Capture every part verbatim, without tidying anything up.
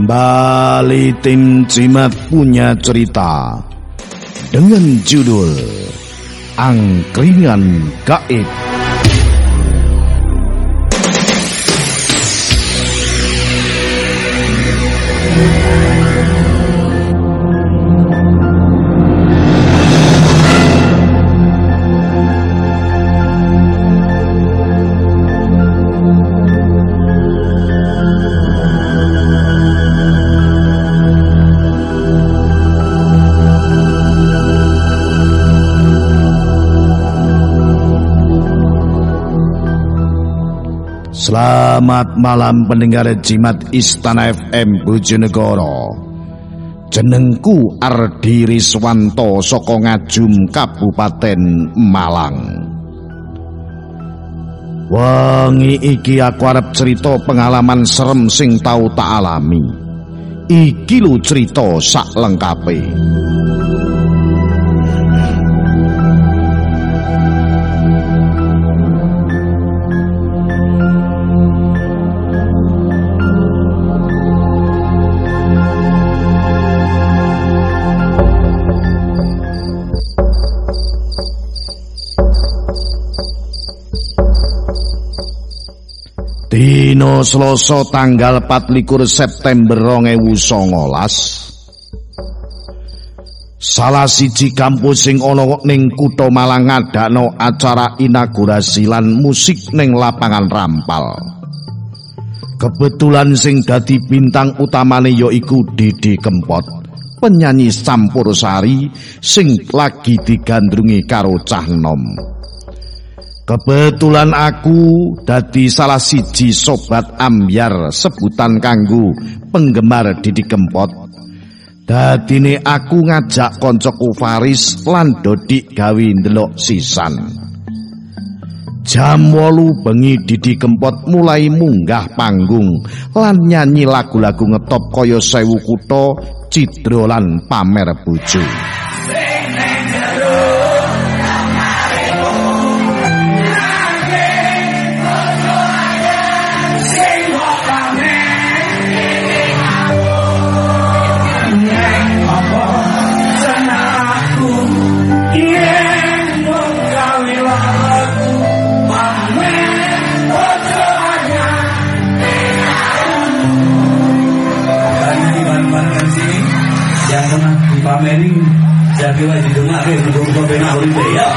Kembali tim Jimat punya cerita dengan judul Angkringan Gaib. Selamat malam pendengar Jimat Istana F M Bojonegoro. Jenengku Ardi Riswanto saka Ngajum Kabupaten Malang. Wengi iki aku arep cerita pengalaman serem sing tau tak alami. Iki lho cerita sak lengkape. Dino Selasa tanggal patlikur September rong ewu songolas. Salah siji kampus sing ana ning Kutha Malang ngadakno acara inaugurasi lan musik ning lapangan Rampal. Kebetulan sing dadi bintang utamane yaiku Didi Kempot, penyanyi campursari sing lagi digandrungi karo cah nom. Kebetulan aku dadi salah siji sobat ambyar sebutan kanggo penggemar Didi Kempot. Dadine aku ngajak koncoku Faris lan Dodik gawe ndelok sisan. Jam wolu bengi Didi Kempot mulai munggah panggung lan nyanyi lagu-lagu ngetop kaya Sewu Kutha, Cidra lan Pamer Bojo. Pameri jadi wajib dengar untuk benar uripe ya.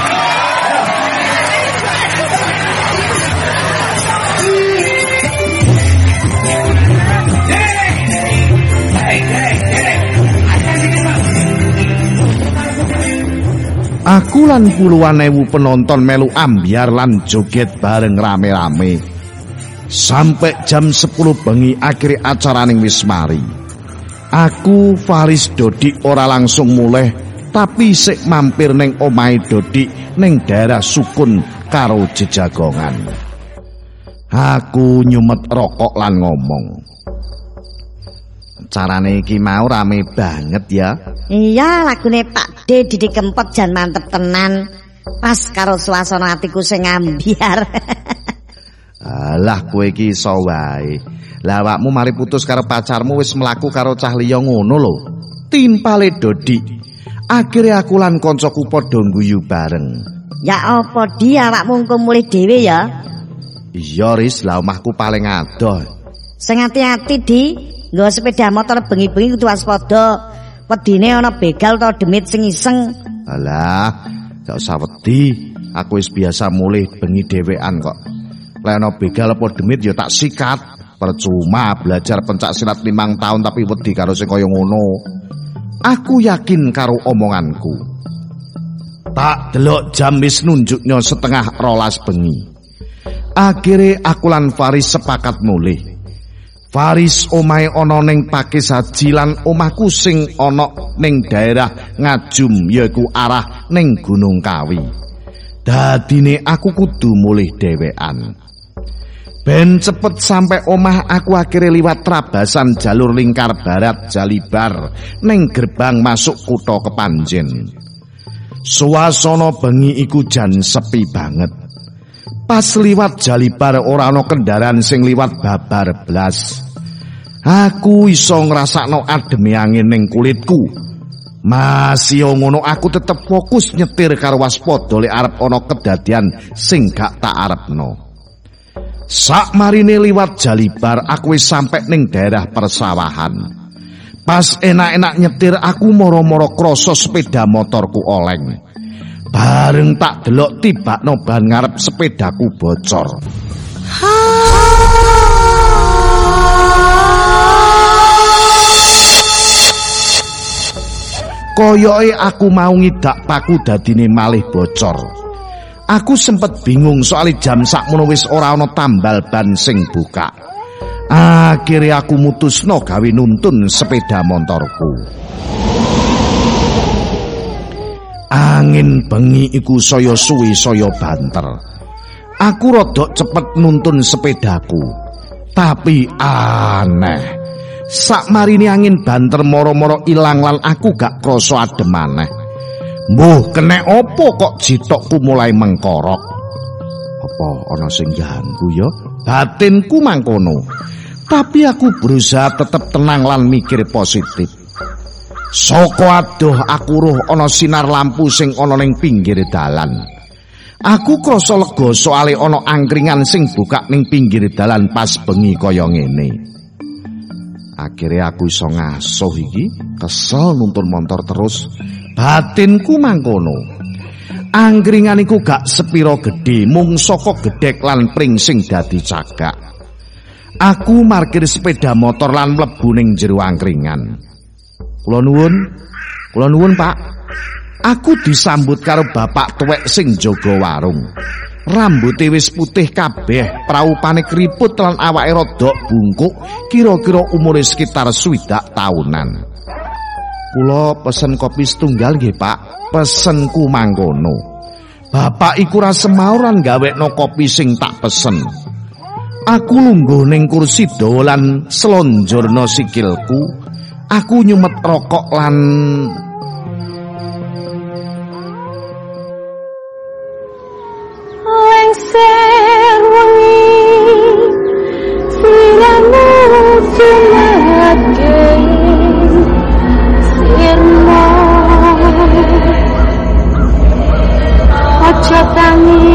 Aku lan puluhan ewu penonton melu ambyar lan joget bareng rame-rame. Sampai jam sepuluh bengi akhir acara ning wis mari. Aku Faris Dodik ora langsung mulih, tapi sik mampir ning omahe Dodik ning daerah Sukun karo Jejagongan. Aku nyumet rokok lan ngomong. Carane iki mau rame banget ya. Iya, lagune Pak D Didi Kempot jan mantep tenan. Pas karo suasana atiku sing ambyar. Alah kowe iki iso wae. Lah awakmu mari putus karo pacarmu wis mlaku karo cah liya ngono lho. Timpale Dodik. Akhire aku lan koncoku padha guyu bareng. Ya apa di awakmu engko mulih dhewe ya? Iya Ris, lah omahku paling adoh. Sing ati-ati Di, nggawa sepeda motor bengi-bengi kudu waspada. Wedine ana begal utawa demit sing iseng. Alah, gak usah wedi. Aku wis biasa mulih bengi dhewean kok. Lek ana begal apa demit ya tak sikat. Percuma belajar pencak silat limang tahun tapi wedi karo sing kaya ngono. Aku yakin karo omonganku. Tak delok jam wis nunjuknya setengah rolas bengi. Akhire aku lan Faris sepakat mulih. Faris omahe ana ning Pakis Haji lan omahku sing ana ning daerah Ngajum yaiku arah ning Gunung Kawi. Dadine aku kudu mulih dhewean. Ben cepet sampai omah aku akhirnya liwat trabasan jalur lingkar barat Jalibar neng gerbang masuk Kutha Kepanjen. Suasana bengi iku jan sepi banget. Pas liwat Jalibar ora ana kendaraan sing liwat babar blas. Aku iso ngrasakno ademe angin ning kulitku. Masih ngono aku tetep fokus nyetir karo waspada lek arep ana kedadian sing gak tak arepno. Sakmarine liwat Jalibar aku wis sampe ning daerah persawahan. Pas enak-enak nyetir aku moro-moro krasa sepeda motorku oleng. Bareng tak delok tibakno ban ngarep sepedaku bocor. Koyoke aku mau ngidak paku dadine malih bocor. Aku sempet bingung soal jam sakmono wis ora ana tambal ban sing buka. Akhirnya aku mutusno gawe nuntun sepeda motorku. Angin bengi iku saya suwi saya banter. Aku rodok cepet nuntun sepedaku. Tapi aneh. Sakmarine angin banter moro-moro ilang lan aku gak krasa adem maneh. Mbuh kenek opo kok jitokku mulai mengkorok. Apa ana sing ganggu ya? Batinku mangkono. Tapi aku berusaha tetep tenang lan mikir positif. Saka adoh aku roh ana sinar lampu sing ana ning pinggir dalan. Aku krasa lega soale ana angkringan sing buka ning pinggir dalan pas bengi kaya ngene. Akhirnya aku iso ngasuh iki, kesel nuntun motor terus. Batinku mangkono. Angkringan iku gak sepiro gedhe, mung saka gedhek lan pring sing dadi cagak. Aku parkir sepeda motor lan mlebu ning jero angkringan. Kula nuwun, kula nuwun Pak. Aku disambut karo bapak tuwek sing jaga warung. Rambuté wis putih kabeh, praupane keriput lan awake rodok bungkuk, kira-kira umure sekitar swidak taunan. Kula pesen kopi setunggal nggih Pak, pesenku mangkono. Bapak iku ra semaur lan gawekno kopi sing tak pesen. Aku lungguh ning kursi dawa lan selonjorno sikilku. Aku nyumet rokok lan lengser wengi siramu jumake sirmo aja tangi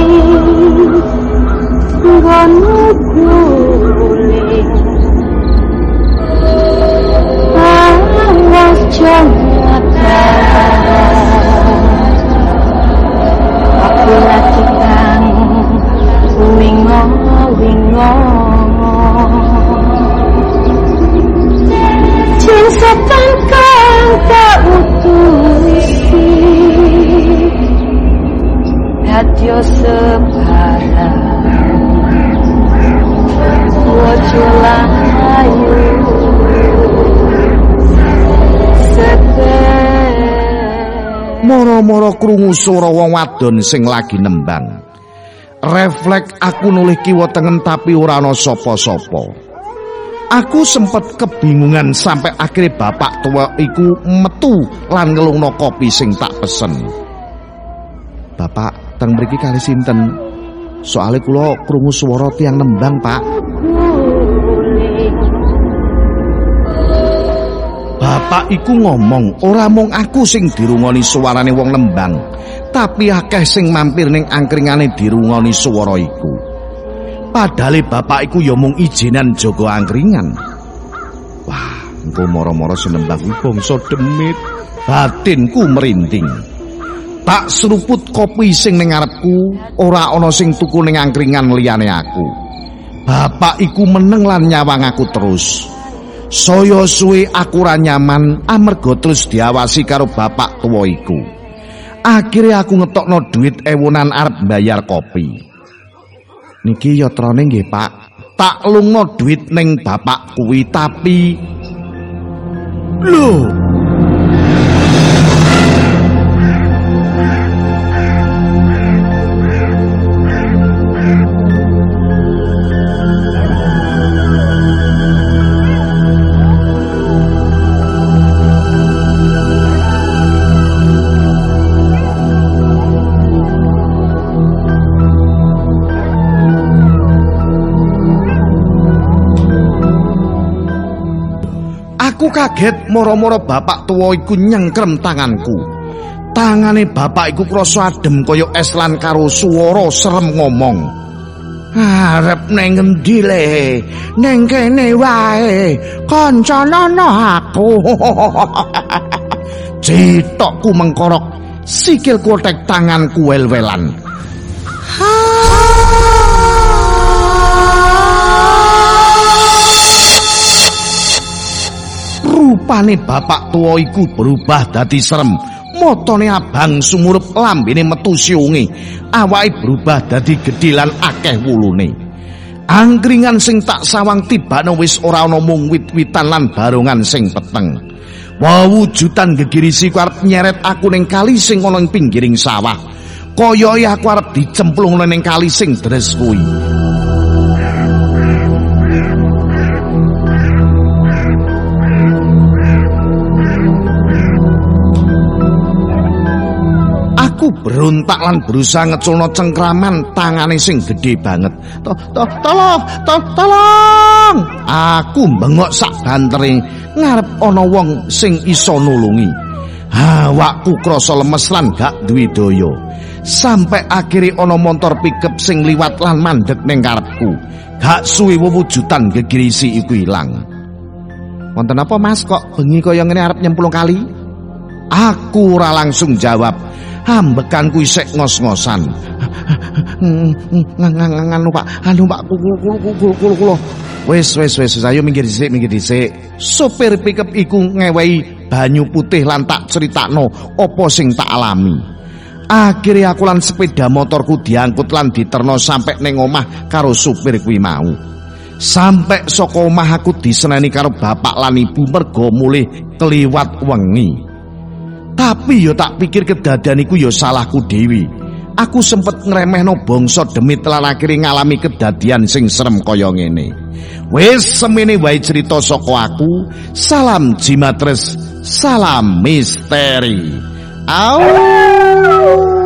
nggono guling awas jangka aku lagi kang wingo wingo cinta kang tak utusi radio sebarang wajulah ayu moro-moro krungu swara wong wadon sing lagi nembang. Refleks aku nulih kiwa tengen tapi ora ana sapa-sapa. Aku sempet kebingungan sampai akhirnya bapak tua iku metu lan ngelungno kopi sing tak pesen. Bapak, teng mriki kali sinten? Soale kula krungu swara tiyang nembang, Pak. Bapak iku ngomong, ora mung aku sing dirungoni suarane wong nembang, tapi akeh sing mampir ning angkringane dirungoni swara iku. Padahal bapak iku ya mung ijinan jaga angkringan. Wah, engko moro-moro senembang kuwi bangsa demit. Batinku merinding. Tak seruput kopi sing ning ngarepku, ora ana sing tuku ning angkringan liyane aku. Bapak iku meneng lan nyawang aku terus. Saya suwe aku ra nyaman amarga terus diawasi karo bapak tuwa iku. Akhirnya aku ngetokno duit ewonan arep bayar kopi. Niki yatrane nggih, Pak. Tak lungno duit ning bapak kuwi tapi lho. Aku kaget moro-moro bapak tuwa iku nyengkrem tanganku. Tangane bapak iku krasa adem kaya es lan karo swara serem ngomong. Arep neng ngendi le? Neng kene wae. Kancana aku. Citokku mengkorok, sikilku tek tanganku wel-welan. Rupane bapak tuwa iku berubah dadi serem. Motone abang sumurup, lambene metu siunge. Awake berubah dadi gedhe lan akeh wulune. Angkringan sing tak sawang tibane wis ora ana mung wit-witan lan barongan sing peteng. Wewujudan gegirisi ku arep nyeret aku ning kali sing ana ing pinggiring sawah. Kaya aku arep dicemplung ning kali sing deres kuwi. Aku berontak lan berusaha ngeculno cengkraman tangane sing gede banget. To, to, tolong, to, tolong. Aku bengok sak bantere ngarep ana wong sing iso nulungi. Awakku krasa lemes lan gak duwe daya. Sampai akhire ana montor pickup sing liwat lan mandeg ning karepku. Gak suwe wewujudan gegirisi iku ilang. Wonten apa Mas kok bengi kaya ngene arep nyemplung kali? Aku ora langsung jawab. Ambekanku isek ngos-ngosan. Nganu Pak, anu Pak, kulo-kulo. Wis wis wis ayo minggir dhisik, minggir dhisik. Sopir pickup iku ngewehi banyu putih lan tak critakno apa sing tak alami. Akhire aku lan sepeda motorku diangkut lan diterno sampai ning omah karo supir kuwi mau. Sampai saka omah aku diseneni karo bapak lan ibu mergo mulih keliwat wengi. Tapi yo tak pikir kedadean iku yo salahku dewi. Aku sempet ngremehno bangsa demit lan akhire ngalami kedadian sing serem kaya ngene. Wis semene wae cerita saka aku. Salam Jimatres, salam misteri. Au.